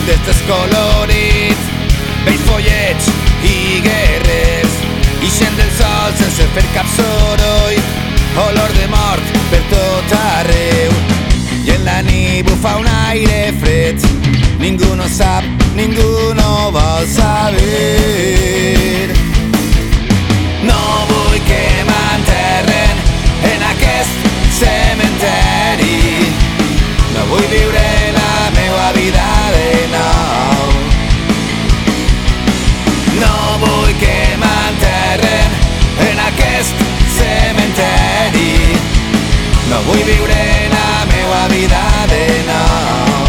d'estes colorit, vells follets i guerres, ixen del sol sense fer cap soroll, olor de mort per tot arreu. I en la nit bufa un aire fred, ningú no sap, ningú no vol saber. No vull que m'enterren en aquest cementeri, no vull viure la meua vida de nou. No vull que m'enterren en aquest cementeri, no vull viure la meua vida de nou.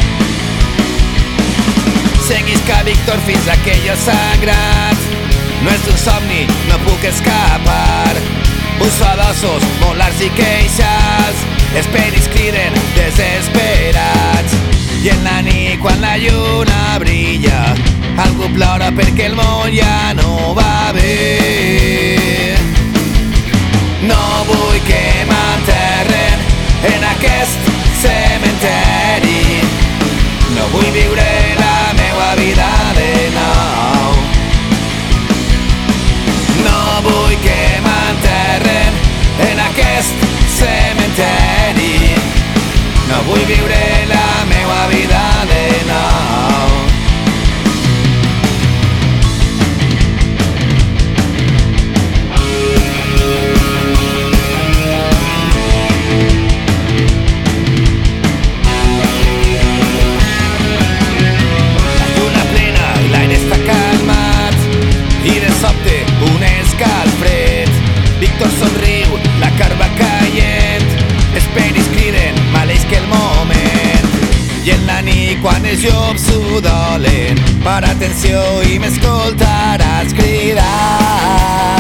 Seguisca Víctor fins a aquell lloc sagrat, no és un somni, no puc escapar. Busso d'ossos, molars i queixes, els peris criden desesperats. I en la nit quan la lluna brilla, algú plora perquè el món ja no va bé. No vull que m'enterren en aquest cementeri, no vull viure la meua vida de nou. No vull que m'enterren en aquest cementeri, no vull viure la meua vida de nou. La lluna plena i l'aire està calmat, i de sobte un escalfred. Víctor somriu, la carn va caient, els peris criden, maleix que el moment. I en la nit quan els llops s'udolen, para atenció i m'escoltaràs cridar.